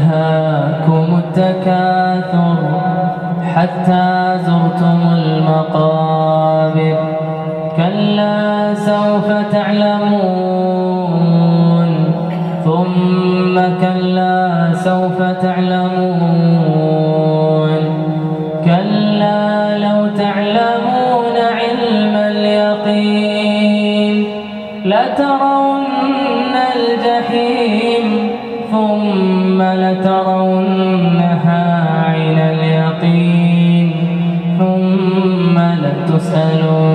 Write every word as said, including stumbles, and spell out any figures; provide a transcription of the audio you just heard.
ألهاكم التكاثر حتى زرتم المقابر كلا سوف تعلمون ثم كلا سوف تعلمون كلا لو تعلمون علم اليقين لترون الجحيم ثم لترونها عين اليقين ثم لتسألون